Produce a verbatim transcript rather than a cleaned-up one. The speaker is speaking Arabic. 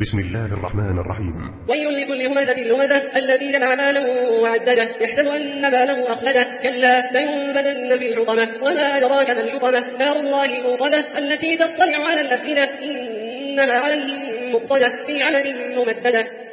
بسم الله الرحمن الرحيم. ويل لكل همزة لمزة الذي جمع ماله وعدده يحسب أن ماله أخلده كلا لينبذن في الحطمة وما أدراك ما الحطمة نار الله الموقدة التي تطلع على الأفئدة إنها عليهم مؤصدة في عمل ممددة.